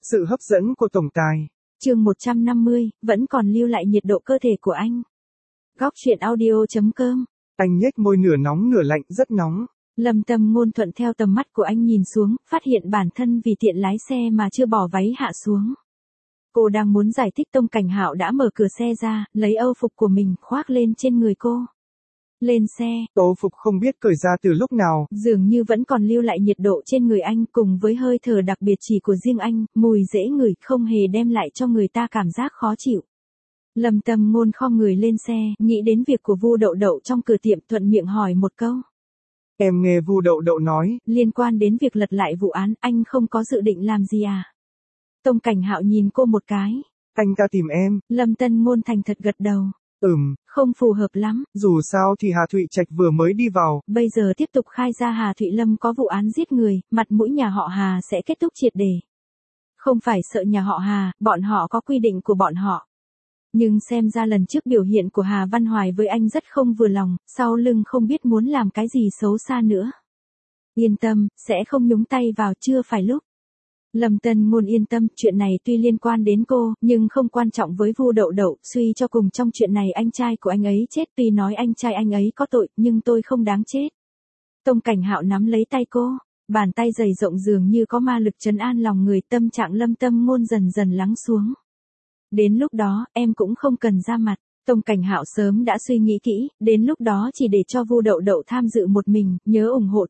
Sự hấp dẫn của tổng tài. Chương 150, vẫn còn lưu lại nhiệt độ cơ thể của anh. Góc truyện audio.com. Anh nhếch môi nửa nóng nửa lạnh, rất nóng. Lâm Tâm Ngôn thuận theo tầm mắt của anh nhìn xuống, phát hiện bản thân vì tiện lái xe mà chưa bỏ váy hạ xuống. Cô đang muốn giải thích, Tông Cảnh Hạo đã mở cửa xe ra, lấy âu phục của mình khoác lên trên người cô. Lên xe, Âu phục không biết cởi ra từ lúc nào, dường như vẫn còn lưu lại nhiệt độ trên người anh, cùng với hơi thở đặc biệt chỉ của riêng anh, mùi dễ ngửi, không hề đem lại cho người ta cảm giác khó chịu. Lâm Tâm Ngôn khom người lên xe, nghĩ đến việc của Vu Đậu Đậu trong cửa tiệm, thuận miệng hỏi một câu. Em nghe Vu Đậu Đậu nói, Liên quan đến việc lật lại vụ án, anh không có dự định làm gì à? Tông Cảnh Hạo nhìn cô một cái. anh ta tìm em. Lâm Tân Ngôn thành thật gật đầu. Không phù hợp lắm. Dù sao thì Hà Thụy Trạch vừa mới đi vào. Bây giờ tiếp tục khai ra Hà Thụy Lâm có vụ án giết người, mặt mũi nhà họ Hà sẽ kết thúc triệt để. Không phải sợ nhà họ Hà, bọn họ có quy định của bọn họ. Nhưng xem ra lần trước biểu hiện của Hà Văn Hoài với anh rất không vừa lòng, sau lưng không biết muốn làm cái gì xấu xa nữa. Yên tâm, sẽ không nhúng tay vào, chưa phải lúc. Lâm Tân Ngôn yên tâm, chuyện này tuy liên quan đến cô, nhưng không quan trọng với Vu Đậu Đậu, suy cho cùng trong chuyện này anh trai của anh ấy chết, tuy nói anh trai anh ấy có tội, nhưng tôi không đáng chết. Tông Cảnh Hạo nắm lấy tay cô, bàn tay dày rộng dường như có ma lực trấn an lòng người, tâm trạng Lâm Tâm Ngôn dần dần lắng xuống. Đến lúc đó, em cũng không cần ra mặt. Tông Cảnh Hạo sớm đã suy nghĩ kỹ, đến lúc đó chỉ để cho Vu Đậu Đậu tham dự một mình, nhớ ủng hộ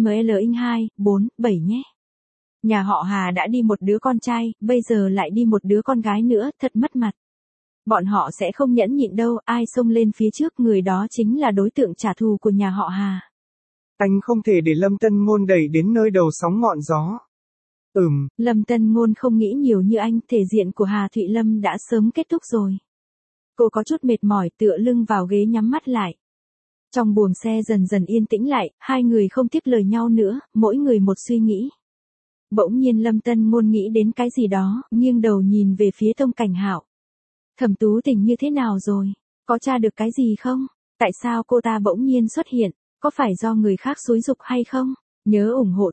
TAML247 nhé. Nhà họ Hà đã đi một đứa con trai, bây giờ lại đi một đứa con gái nữa, thật mất mặt. Bọn họ sẽ không nhẫn nhịn đâu, ai xông lên phía trước người đó chính là đối tượng trả thù của nhà họ Hà. Anh không thể để Lâm Tân Ngôn đẩy đến nơi đầu sóng ngọn gió. Lâm Tân Ngôn không nghĩ nhiều như anh, thể diện của Hà Thụy Lâm đã sớm kết thúc rồi. Cô có chút mệt mỏi, tựa lưng vào ghế nhắm mắt lại. Trong buồng xe dần dần yên tĩnh lại, hai người không tiếp lời nhau nữa, mỗi người một suy nghĩ. Bỗng nhiên Lâm Tân Ngôn nghĩ đến cái gì đó, nghiêng đầu nhìn về phía Tông Cảnh Hạo. Thẩm Tú Tình như thế nào rồi? Có tra được cái gì không? Tại sao cô ta bỗng nhiên xuất hiện? Có phải do người khác xúi giục hay không? Nhớ ủng hộ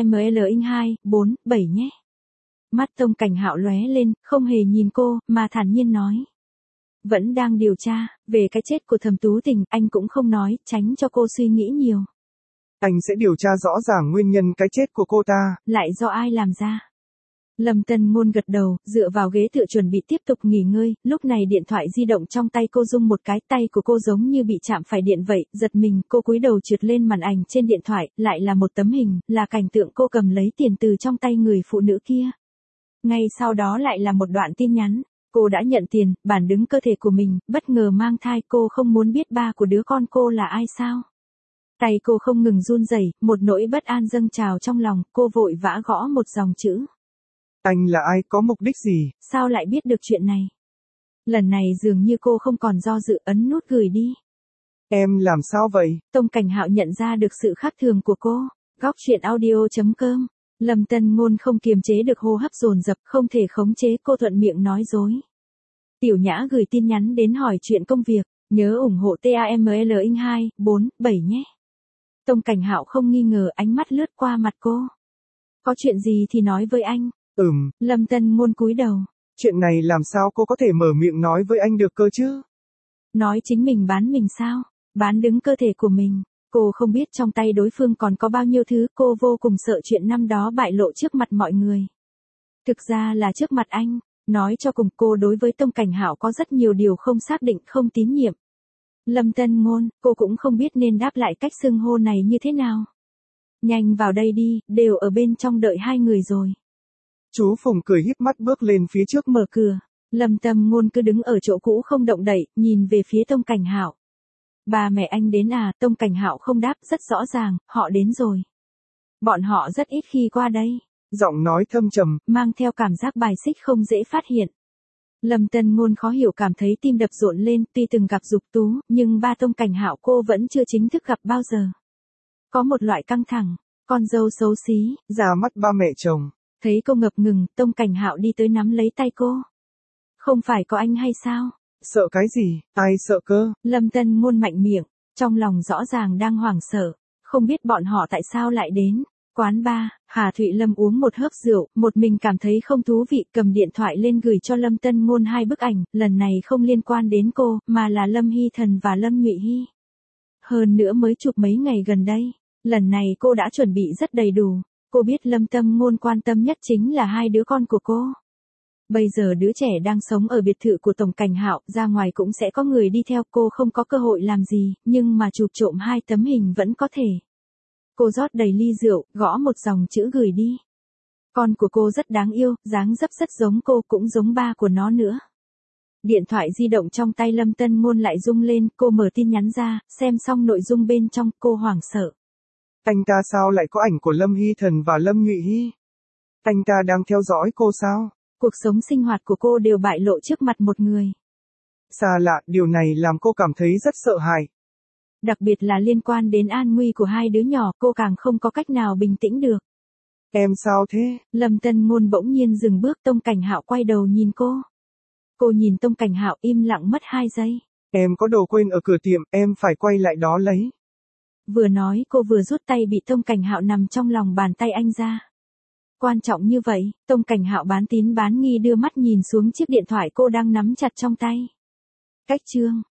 TAML247 nhé. Mắt Tông Cảnh Hạo lóe lên, không hề nhìn cô, mà thản nhiên nói. Vẫn đang điều tra, về cái chết của Thẩm Tú Tình, anh cũng không nói, tránh cho cô suy nghĩ nhiều. Anh sẽ điều tra rõ ràng nguyên nhân cái chết của cô ta. Lại do ai làm ra? Lâm Tân Ngôn gật đầu, dựa vào ghế tựa chuẩn bị tiếp tục nghỉ ngơi, lúc này điện thoại di động trong tay cô rung một cái, tay của cô giống như bị chạm phải điện vậy, giật mình, cô cúi đầu trượt lên màn ảnh trên điện thoại, lại là một tấm hình, là cảnh tượng cô cầm lấy tiền từ trong tay người phụ nữ kia. Ngay sau đó lại là một đoạn tin nhắn, cô đã nhận tiền, bản đứng cơ thể của mình, bất ngờ mang thai, cô không muốn biết ba của đứa con cô là ai sao? Tay cô không ngừng run rẩy, một nỗi bất an dâng trào trong lòng, cô vội vã gõ một dòng chữ. Anh là ai, có mục đích gì? Sao lại biết được chuyện này? Lần này dường như cô không còn do dự, ấn nút gửi đi. Em làm sao vậy? Tông Cảnh Hạo nhận ra được sự khác thường của cô. Góc truyện audio.com. Lâm Tân Ngôn không kiềm chế được hô hấp dồn dập, không thể khống chế, cô thuận miệng nói dối. Tiểu Nhã gửi tin nhắn đến hỏi chuyện công việc, nhớ ủng hộ TAML247 nhé. Tông Cảnh Hạo không nghi ngờ, ánh mắt lướt qua mặt cô. Có chuyện gì thì nói với anh. Lâm Tân Ngôn cúi đầu. Chuyện này làm sao cô có thể mở miệng nói với anh được cơ chứ? Nói chính mình bán mình sao? Bán đứng cơ thể của mình. Cô không biết trong tay đối phương còn có bao nhiêu thứ, cô vô cùng sợ chuyện năm đó bại lộ trước mặt mọi người. Thực ra là trước mặt anh, nói cho cùng cô đối với Tông Cảnh Hạo có rất nhiều điều không xác định, không tín nhiệm. Lâm Tân Ngôn, cô cũng không biết nên đáp lại cách xưng hô này như thế nào. Nhanh vào đây đi, đều ở bên trong đợi hai người rồi. Chú Phùng cười híp mắt bước lên phía trước mở cửa. Lâm Tâm Ngôn cứ đứng ở chỗ cũ không động đậy, nhìn về phía Tông Cảnh Hạo. Ba mẹ anh đến à? Tông Cảnh Hạo không đáp, rất rõ ràng, họ đến rồi. Bọn họ rất ít khi qua đây. Giọng nói thâm trầm, mang theo cảm giác bài xích không dễ phát hiện. Lâm Tân Ngôn khó hiểu, cảm thấy tim đập rộn lên, tuy từng gặp Dục Tú, nhưng ba Tông Cảnh Hạo cô vẫn chưa chính thức gặp bao giờ. Có một loại căng thẳng, con dâu xấu xí, ra mắt ba mẹ chồng. Thấy cô ngập ngừng, Tông Cảnh Hạo đi tới nắm lấy tay cô. Không phải có anh hay sao? Sợ cái gì, ai sợ cơ? Lâm Tân Ngôn mạnh miệng, trong lòng rõ ràng đang hoảng sợ, không biết bọn họ tại sao lại đến. Quán bar, Hà Thụy Lâm uống một hớp rượu, một mình cảm thấy không thú vị, cầm điện thoại lên gửi cho Lâm Tân Ngôn 2 bức ảnh, lần này không liên quan đến cô, mà là Lâm Hy Thần và Lâm Nhụy Hy. Hơn nữa mới chụp mấy ngày gần đây, lần này cô đã chuẩn bị rất đầy đủ, cô biết Lâm Tân Ngôn quan tâm nhất chính là 2 đứa con của cô. Bây giờ đứa trẻ đang sống ở biệt thự của Tổng Cảnh Hạo, ra ngoài cũng sẽ có người đi theo, cô không có cơ hội làm gì, nhưng mà chụp trộm 2 tấm hình vẫn có thể. Cô rót đầy ly rượu, gõ một dòng chữ gửi đi. Con của cô rất đáng yêu, dáng dấp rất giống cô, cũng giống ba của nó nữa. Điện thoại di động trong tay Lâm Tân Ngôn lại rung lên, cô mở tin nhắn ra, xem xong nội dung bên trong, cô hoảng sợ. Anh ta sao lại có ảnh của Lâm Hy Thần và Lâm Nhụy Hy? Anh ta đang theo dõi cô sao? Cuộc sống sinh hoạt của cô đều bại lộ trước mặt một người. Xa lạ, điều này làm cô cảm thấy rất sợ hãi. Đặc biệt là liên quan đến an nguy của 2 đứa nhỏ, cô càng không có cách nào bình tĩnh được. Em sao thế? Lâm Tân Ngôn bỗng nhiên dừng bước, Tông Cảnh Hạo quay đầu nhìn cô. Cô nhìn Tông Cảnh Hạo im lặng mất 2 giây. Em có đồ quên ở cửa tiệm, em phải quay lại đó lấy. Vừa nói cô vừa rút tay bị Tông Cảnh Hạo nằm trong lòng bàn tay anh ra. Quan trọng như vậy, Tông Cảnh Hạo bán tín bán nghi đưa mắt nhìn xuống chiếc điện thoại cô đang nắm chặt trong tay. Cách chương